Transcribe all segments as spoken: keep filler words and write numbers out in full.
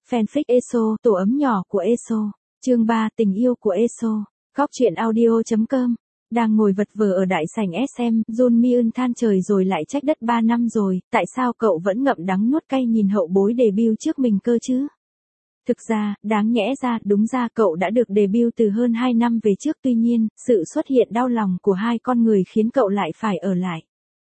Fanfic Eso, tổ ấm nhỏ của Eso. Chương ba, tình yêu của Eso. Góc truyện audio chấm com. Đang ngồi vật vờ ở đại sảnh ét em, Jun Mi-eun than trời rồi lại trách đất ba năm rồi, tại sao cậu vẫn ngậm đắng nuốt cay nhìn hậu bối debut trước mình cơ chứ? Thực ra, đáng nhẽ ra, đúng ra cậu đã được debut từ hơn hai năm về trước, tuy nhiên, sự xuất hiện đau lòng của hai con người khiến cậu lại phải ở lại.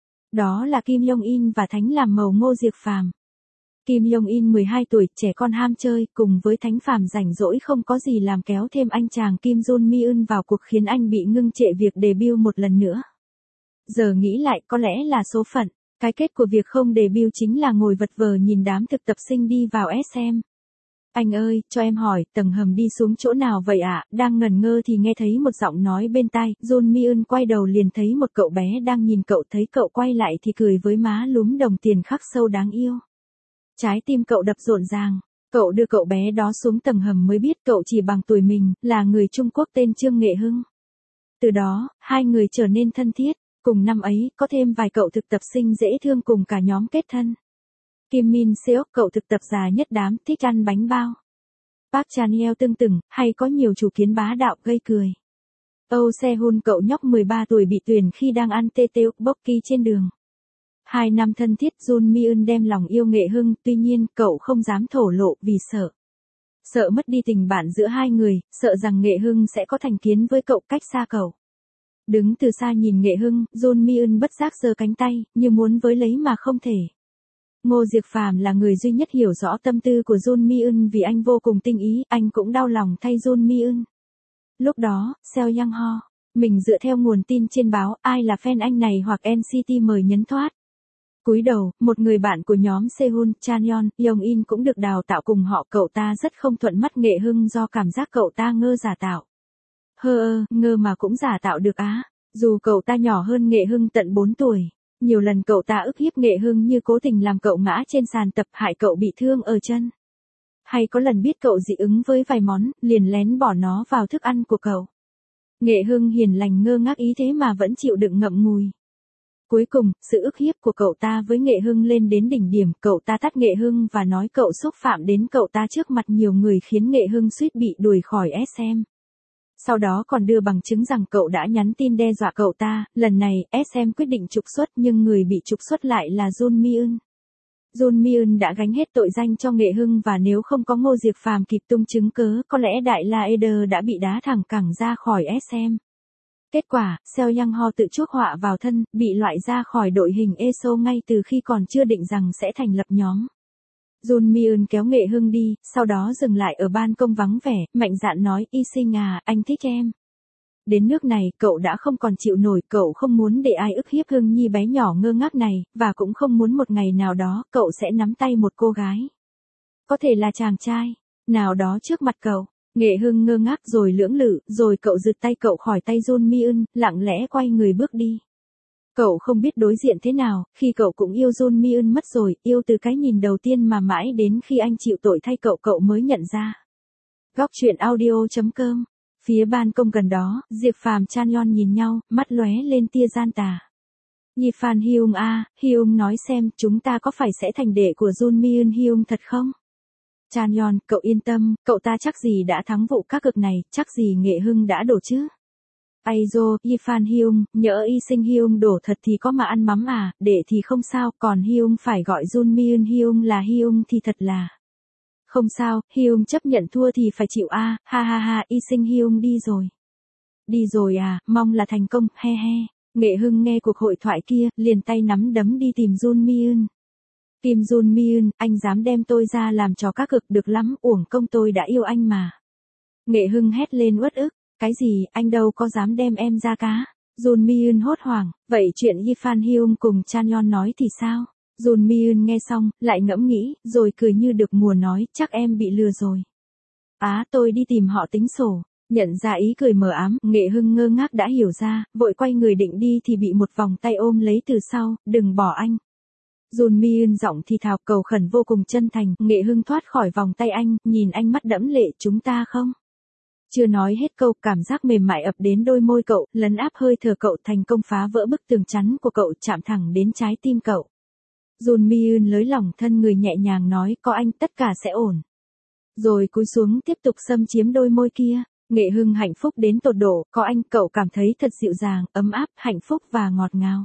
Đó là Kim Yong-in và Thánh làm màu Ngô Diệc Phàm. Kim Yong-in mười hai tuổi, trẻ con ham chơi, cùng với Thánh Phàm rảnh rỗi không có gì làm kéo thêm anh chàng Kim Jun Mi-eun vào cuộc khiến anh bị ngưng trệ việc debut một lần nữa. Giờ nghĩ lại có lẽ là số phận, cái kết của việc không debut chính là ngồi vật vờ nhìn đám thực tập sinh đi vào ét em. Anh ơi, cho em hỏi, tầng hầm đi xuống chỗ nào vậy ạ? À? Đang ngẩn ngơ thì nghe thấy một giọng nói bên tai, Jun Mi-eun quay đầu liền thấy một cậu bé đang nhìn cậu, thấy cậu quay lại thì cười với má lúm đồng tiền khắc sâu đáng yêu. Trái tim cậu đập rộn ràng, cậu đưa cậu bé đó xuống tầng hầm mới biết cậu chỉ bằng tuổi mình, là người Trung Quốc tên Trương Nghệ Hưng. Từ đó, hai người trở nên thân thiết, cùng năm ấy, có thêm vài cậu thực tập sinh dễ thương cùng cả nhóm kết thân. Kim Min Seok, cậu thực tập già nhất đám, thích ăn bánh bao. Park Chan-hye tưng tửng, hay có nhiều chủ kiến bá đạo gây cười. Oh Se-hun, cậu nhóc mười ba tuổi bị tuyển khi đang ăn tê tê tteokbokki trên đường. Hai năm thân thiết, Jun Mi-eun đem lòng yêu Nghệ Hưng, tuy nhiên, cậu không dám thổ lộ vì sợ. Sợ mất đi tình bạn giữa hai người, sợ rằng Nghệ Hưng sẽ có thành kiến với cậu, cách xa cậu. Đứng từ xa nhìn Nghệ Hưng, Jun Mi-eun bất giác giơ cánh tay, như muốn với lấy mà không thể. Ngô Diệc Phàm là người duy nhất hiểu rõ tâm tư của Jun Mi-eun vì anh vô cùng tinh ý, anh cũng đau lòng thay Jun Mi-eun. Lúc đó, Seo Yang Ho, mình dựa theo nguồn tin trên báo, ai là fan anh này hoặc en xê tê mời nhấn thoát. Cúi đầu, một người bạn của nhóm Sehun, Chanyeon, Yong-in cũng được đào tạo cùng họ, cậu ta rất không thuận mắt Nghệ Hưng do cảm giác cậu ta ngơ giả tạo. Hơ ơ, ngơ mà cũng giả tạo được á, dù cậu ta nhỏ hơn Nghệ Hưng tận bốn tuổi. Nhiều lần cậu ta ức hiếp Nghệ Hưng như cố tình làm cậu ngã trên sàn tập, hại cậu bị thương ở chân. Hay có lần biết cậu dị ứng với vài món, liền lén bỏ nó vào thức ăn của cậu. Nghệ Hưng hiền lành ngơ ngác ý thế mà vẫn chịu đựng ngậm ngùi. Cuối cùng, sự ức hiếp của cậu ta với Nghệ Hưng lên đến đỉnh điểm, cậu ta tát Nghệ Hưng và nói cậu xúc phạm đến cậu ta trước mặt nhiều người khiến Nghệ Hưng suýt bị đuổi khỏi ét em. Sau đó còn đưa bằng chứng rằng cậu đã nhắn tin đe dọa cậu ta, lần này, ét em quyết định trục xuất nhưng người bị trục xuất lại là Jun Mi-eun. Jun Mi-eun đã gánh hết tội danh cho Nghệ Hưng và nếu không có Ngô Diệc Phàm kịp tung chứng cớ, có lẽ Đại La Eder đã bị đá thẳng cẳng ra khỏi ét em. Kết quả, Seo Yang Ho tự chuốc họa vào thân, bị loại ra khỏi đội hình Eso ngay từ khi còn chưa định rằng sẽ thành lập nhóm. Jun Mi-eun kéo Nghệ Hưng đi, sau đó dừng lại ở ban công vắng vẻ, mạnh dạn nói, Y Sinh à, anh thích em. Đến nước này, cậu đã không còn chịu nổi, cậu không muốn để ai ức hiếp Hưng Nhi bé nhỏ ngơ ngác này, và cũng không muốn một ngày nào đó, cậu sẽ nắm tay một cô gái. Có thể là chàng trai, nào đó trước mặt cậu. Nghệ Hưng ngơ ngác rồi lưỡng lự, rồi cậu giật tay cậu khỏi tay Jun Mi-eun, lặng lẽ quay người bước đi. Cậu không biết đối diện thế nào, khi cậu cũng yêu Jun Mi-eun mất rồi, yêu từ cái nhìn đầu tiên mà mãi đến khi anh chịu tội thay cậu cậu mới nhận ra. Góc truyện audio chấm com. Phía ban công gần đó, Diệc Phàm Chanyeon nhìn nhau, mắt lóe lên tia gian tà. Nhi Phan Hyung a, Hyung nói xem, chúng ta có phải sẽ thành đệ của Jun Mi-eun Hyung thật không? Chanyeon, cậu yên tâm, cậu ta chắc gì đã thắng vụ cá cược này, chắc gì Nghệ Hưng đã đổ chứ. Aizo, Y Phan Hyung, nhỡ Y Sinh Hyung đổ thật thì có mà ăn mắm à, để thì không sao, còn Hyung phải gọi Jun Mi-eun Hyung là Hyung thì thật là. Không sao, Hyung chấp nhận thua thì phải chịu a, à, ha ha ha, Y Sinh Hyung đi rồi. Đi rồi à, mong là thành công, he he. Nghệ Hưng nghe cuộc hội thoại kia, liền tay nắm đấm đi tìm Jun Mi-eun. Kim Jun Mi-eun, anh dám đem tôi ra làm trò cá cược được lắm, uổng công tôi đã yêu anh mà. Nghệ Hưng hét lên uất ức, cái gì, anh đâu có dám đem em ra cá. Jun Mi-eun hốt hoảng, vậy chuyện Yi Phan Hyung cùng Chanyeon nói thì sao? Jun Mi-eun nghe xong, lại ngẫm nghĩ, rồi cười như được mùa nói, chắc em bị lừa rồi. Á, tôi đi tìm họ tính sổ. Nhận ra ý cười mờ ám, Nghệ Hưng ngơ ngác đã hiểu ra, vội quay người định đi thì bị một vòng tay ôm lấy từ sau, đừng bỏ anh. Jun Mi-eun giọng thì thào cầu khẩn vô cùng chân thành, Nghệ Hưng thoát khỏi vòng tay anh, nhìn anh mắt đẫm lệ, chúng ta không? Chưa nói hết câu, cảm giác mềm mại ập đến đôi môi cậu, lấn áp hơi thở cậu, thành công phá vỡ bức tường chắn của cậu, chạm thẳng đến trái tim cậu. Jun Mi-eun lới lỏng thân người nhẹ nhàng nói, có anh tất cả sẽ ổn. Rồi cúi xuống tiếp tục xâm chiếm đôi môi kia. Nghệ Hưng hạnh phúc đến tột độ, có anh cậu cảm thấy thật dịu dàng, ấm áp, hạnh phúc và ngọt ngào.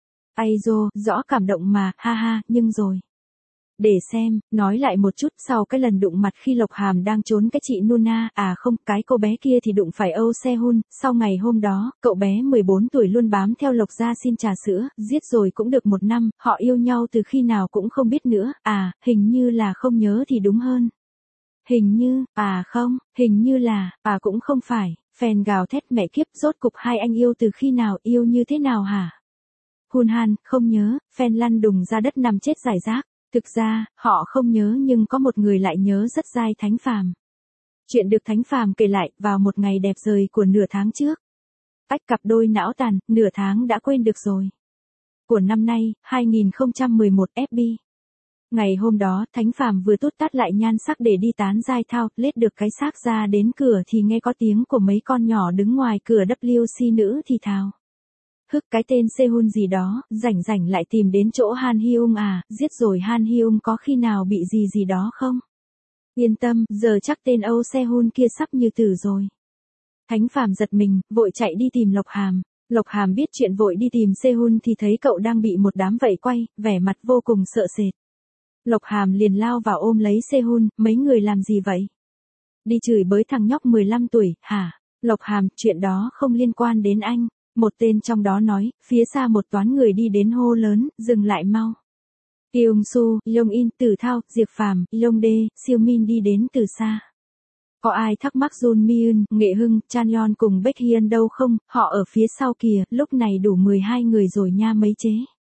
Ai dô, rõ cảm động mà, ha ha, nhưng rồi. Để xem, nói lại một chút, sau cái lần đụng mặt khi Lộc Hàm đang trốn cái chị Nuna, à không, cái cô bé kia thì đụng phải Âu Se-hun, sau ngày hôm đó, cậu bé mười bốn tuổi luôn bám theo Lộc gia xin trà sữa, giết rồi cũng được một năm, họ yêu nhau từ khi nào cũng không biết nữa, à, hình như là không nhớ thì đúng hơn. Hình như, à không, hình như là, à cũng không phải, fan gào thét mẹ kiếp, rốt cục hai anh yêu từ khi nào, yêu như thế nào hả? Hun Han, không nhớ, fan lăn đùng ra đất nằm chết rải rác. Thực ra, họ không nhớ nhưng có một người lại nhớ rất dai Thánh Phàm. Chuyện được Thánh Phàm kể lại vào một ngày đẹp trời của nửa tháng trước. Ách cặp đôi não tàn, nửa tháng đã quên được rồi. Của năm nay, hai nghìn không trăm mười một ép bê. Ngày hôm đó, Thánh Phàm vừa tút tát lại nhan sắc để đi tán giai thao, lết được cái xác ra đến cửa thì nghe có tiếng của mấy con nhỏ đứng ngoài cửa vê kép xê nữ thì thào. Hức cái tên Sehun gì đó, rảnh rảnh lại tìm đến chỗ Han Hyung à, giết rồi Han Hyung có khi nào bị gì gì đó không? Yên tâm, giờ chắc tên Âu Sehun kia sắp như tử rồi. Thánh Phàm giật mình, vội chạy đi tìm Lộc Hàm. Lộc Hàm biết chuyện vội đi tìm Sehun thì thấy cậu đang bị một đám vây quay, vẻ mặt vô cùng sợ sệt. Lộc Hàm liền lao vào ôm lấy Sehun, mấy người làm gì vậy? Đi chửi bới thằng nhóc mười lăm tuổi, hả? Lộc Hàm, chuyện đó không liên quan đến anh. Một tên trong đó nói, phía xa một toán người đi đến hô lớn, dừng lại mau. Kyung Su, Yong In, Tử Thao, Diệp Phàm, Yong Dae, Siêu Min đi đến từ xa. Có ai thắc mắc Jun Myun, Nghệ Hưng, Chan Yeon cùng Baekhyun đâu không, họ ở phía sau kìa, lúc này đủ mười hai người rồi nha mấy chế.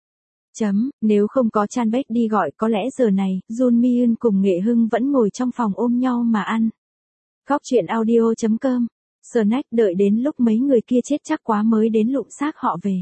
Chấm, nếu không có Chan Baek đi gọi có lẽ giờ này, Jun Myun cùng Nghệ Hưng vẫn ngồi trong phòng ôm nhau mà ăn. Góc truyện audio chấm com. Snack đợi đến lúc mấy người kia chết chắc quá mới đến lụm xác họ về.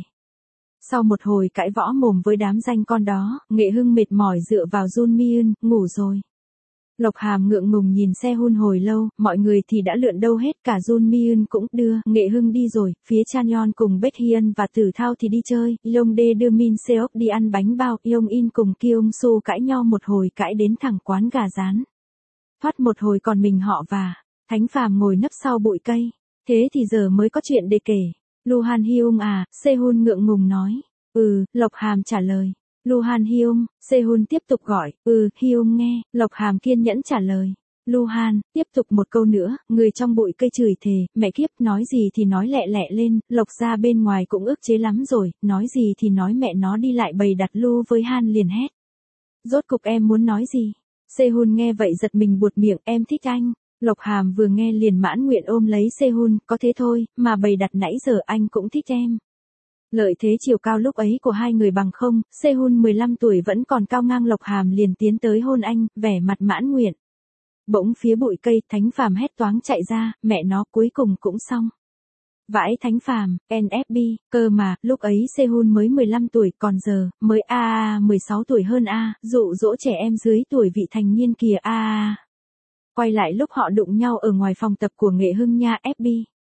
Sau một hồi cãi võ mồm với đám danh con đó, Nghệ Hưng mệt mỏi dựa vào Jun Myun, ngủ rồi. Lộc Hàm ngượng ngùng nhìn Sehun hồi lâu, mọi người thì đã lượn đâu hết, cả Jun Myun cũng đưa, Nghệ Hưng đi rồi, phía Chan Yeon cùng Baekhyun và Tử Thao thì đi chơi, Yong Dae đưa Min Seok đi ăn bánh bao, Yong In cùng Kyung Su cãi nhau một hồi cãi đến thẳng quán gà rán. Thoát một hồi còn mình họ và Thánh Phàm ngồi nấp sau bụi cây. Thế thì giờ mới có chuyện để kể. Lu Han Hyung à, Sehun ngượng ngùng nói. Ừ, Lộc Hàm trả lời. Lu Han Hyung, Sehun tiếp tục gọi. Ừ, Hyung nghe. Lộc Hàm kiên nhẫn trả lời. Lu Han, tiếp tục một câu nữa, người trong bụi cây chửi thề, mẹ kiếp, nói gì thì nói lẹ lẹ lên, Lộc ra bên ngoài cũng ức chế lắm rồi, nói gì thì nói mẹ nó đi lại bày đặt Lu với Han liền hét. Rốt cục em muốn nói gì? Sehun nghe vậy giật mình buột miệng, em thích anh. Lộc Hàm vừa nghe liền mãn nguyện ôm lấy Sehun, có thế thôi, mà bày đặt nãy giờ anh cũng thích em. Lợi thế chiều cao lúc ấy của hai người bằng không, Sehun mười lăm tuổi vẫn còn cao ngang Lộc Hàm liền tiến tới hôn anh, vẻ mặt mãn nguyện. Bỗng phía bụi cây, Thánh Phàm hét toáng chạy ra, mẹ nó cuối cùng cũng xong. Vãi Thánh Phàm, en ép bê, cơ mà, lúc ấy Sehun mới mười lăm tuổi, còn giờ, mới a a mười sáu tuổi hơn a, dụ dỗ trẻ em dưới tuổi vị thành niên kìa a a. Quay lại lúc họ đụng nhau ở ngoài phòng tập của Nghệ Hưng nha ép bê.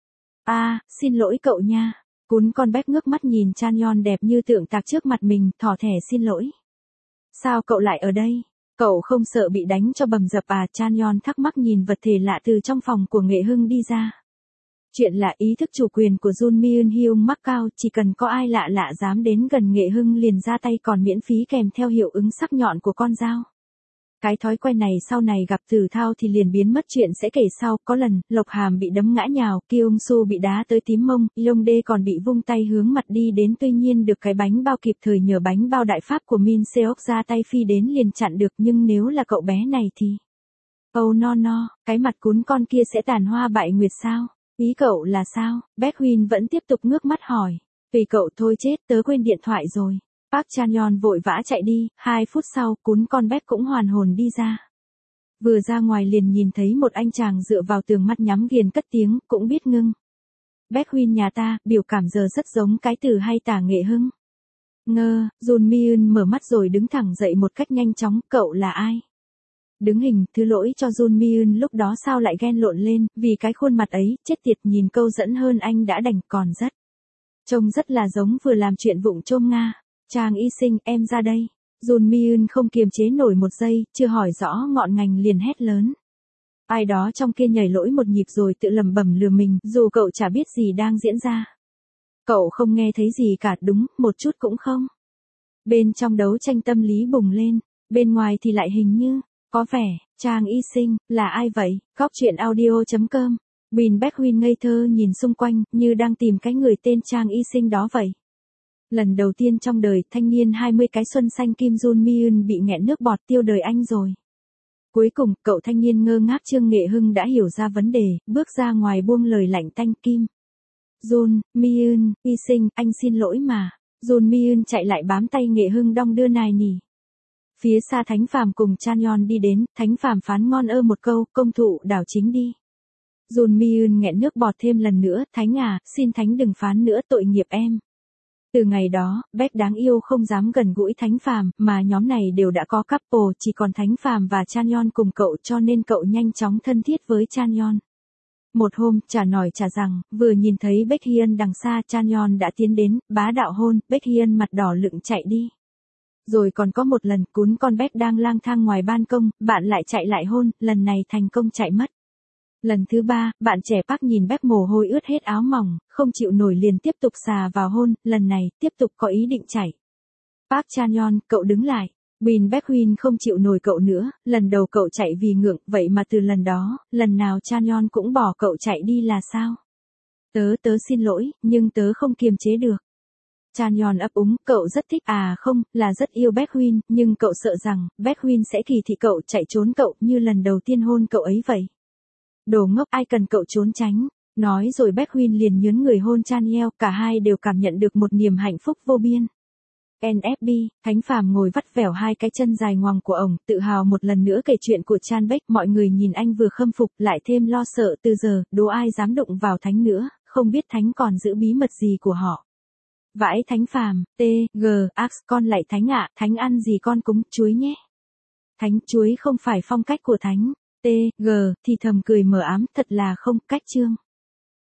À, xin lỗi cậu nha. Cún con Baek ngước mắt nhìn Chan Yeon đẹp như tượng tạc trước mặt mình, thỏ thẻ xin lỗi. Sao cậu lại ở đây? Cậu không sợ bị đánh cho bầm dập à? Chan Yeon thắc mắc nhìn vật thể lạ từ trong phòng của Nghệ Hưng đi ra. Chuyện là ý thức chủ quyền của Jun Myun Hyung mắc cao, chỉ cần có ai lạ lạ dám đến gần Nghệ Hưng liền ra tay còn miễn phí kèm theo hiệu ứng sắc nhọn của con dao. Cái thói quen này sau này gặp Tử Thao thì liền biến mất, chuyện sẽ kể sau. Có lần, Lộc Hàm bị đấm ngã nhào, Kyung Su bị đá tới tím mông, Yong Dae còn bị vung tay hướng mặt đi đến, tuy nhiên được cái bánh bao kịp thời nhờ bánh bao đại pháp của Min Seok ra tay phi đến liền chặn được, nhưng nếu là cậu bé này thì... Oh no no, cái mặt cún con kia sẽ tàn hoa bại nguyệt sao? Ý cậu là sao? Baekhyun vẫn tiếp tục ngước mắt hỏi. Tùy cậu thôi chết, tớ quên điện thoại rồi. Park Chan Yeon vội vã chạy đi, hai phút sau, cún con Baek cũng hoàn hồn đi ra. Vừa ra ngoài liền nhìn thấy một anh chàng dựa vào tường mắt nhắm nghiền cất tiếng, cũng biết ngưng. Baekhyun nhà ta, biểu cảm giờ rất giống cái từ hay tả Nghệ Hưng. Ngơ, Jun Myun mở mắt rồi đứng thẳng dậy một cách nhanh chóng, cậu là ai? Đứng hình, thứ lỗi cho Jun Myun lúc đó sao lại ghen lộn lên, vì cái khuôn mặt ấy, chết tiệt nhìn câu dẫn hơn anh đã đành còn rất. Trông rất là giống vừa làm chuyện vụng chôm Nga. Trang y sinh, em ra đây. Jun Myun không kiềm chế nổi một giây, chưa hỏi rõ ngọn ngành liền hét lớn. Ai đó trong kia nhảy lỗi một nhịp rồi tự lẩm bẩm lừa mình, dù cậu chả biết gì đang diễn ra. Cậu không nghe thấy gì cả, đúng, một chút cũng không. Bên trong đấu tranh tâm lý bùng lên, bên ngoài thì lại hình như, có vẻ, Trang Y Sinh, là ai vậy? Góc truyện audio chấm com. Bin Baekhyun ngây thơ nhìn xung quanh, như đang tìm cái người tên Trang Y Sinh đó vậy. Lần đầu tiên trong đời, thanh niên hai mươi cái xuân xanh Kim Jun Myun bị nghẹn nước bọt tiêu đời anh rồi. Cuối cùng, cậu thanh niên ngơ ngác Trương Nghệ Hưng đã hiểu ra vấn đề, bước ra ngoài buông lời lạnh tanh. Kim Jun Myun, Y Sinh, anh xin lỗi mà. Jun Myun chạy lại bám tay Nghệ Hưng đong đưa nài nỉ. Phía xa Thánh Phàm cùng Chanyeon đi đến, Thánh Phàm phán ngon ơ một câu, công thụ đảo chính đi. Jun Myun nghẹn nước bọt thêm lần nữa, Thánh à, xin Thánh đừng phán nữa, tội nghiệp em. Từ ngày đó, Beck đáng yêu không dám gần gũi Thánh Phàm, mà nhóm này đều đã có couple, chỉ còn Thánh Phàm và Chanyeon cùng cậu, cho nên cậu nhanh chóng thân thiết với Chanyeon. Một hôm, chả nói chả rằng, vừa nhìn thấy Baekhyun đằng xa, Chanyeon đã tiến đến, bá đạo hôn, Baekhyun mặt đỏ lựng chạy đi. Rồi còn có một lần, cún con Beck đang lang thang ngoài ban công, bạn lại chạy lại hôn, lần này thành công chạy mất. Lần thứ ba, bạn trẻ Park nhìn Beck mồ hôi ướt hết áo mỏng, không chịu nổi liền tiếp tục xà vào hôn, lần này, tiếp tục có ý định chạy. Park Chanyeon, cậu đứng lại. Bin Baekhyun không chịu nổi cậu nữa, lần đầu cậu chạy vì ngượng, vậy mà từ lần đó, lần nào Chanyeon cũng bỏ cậu chạy đi là sao? Tớ tớ xin lỗi, nhưng tớ không kiềm chế được. Chanyeon ấp úng, cậu rất thích à không, là rất yêu Baekhyun, nhưng cậu sợ rằng, Baekhyun sẽ kỳ thị cậu chạy trốn cậu như lần đầu tiên hôn cậu ấy vậy. Đồ ngốc, ai cần cậu trốn tránh. Nói rồi Baekhyun liền nhớn người hôn Chanyeol, cả hai đều cảm nhận được một niềm hạnh phúc vô biên. en ép bê, Thánh Phàm ngồi vắt vẻo hai cái chân dài ngoằng của ổng, tự hào một lần nữa kể chuyện của Chan Beck, mọi người nhìn anh vừa khâm phục, lại thêm lo sợ, từ giờ, đố ai dám đụng vào Thánh nữa, không biết Thánh còn giữ bí mật gì của họ. Vãi Thánh Phàm, T, G, Ax, con lại Thánh ạ, Thánh ăn gì con cúng, chuối nhé. Thánh, chuối không phải phong cách của Thánh, T, G, thì thầm cười mờ ám, thật là không, cách chương.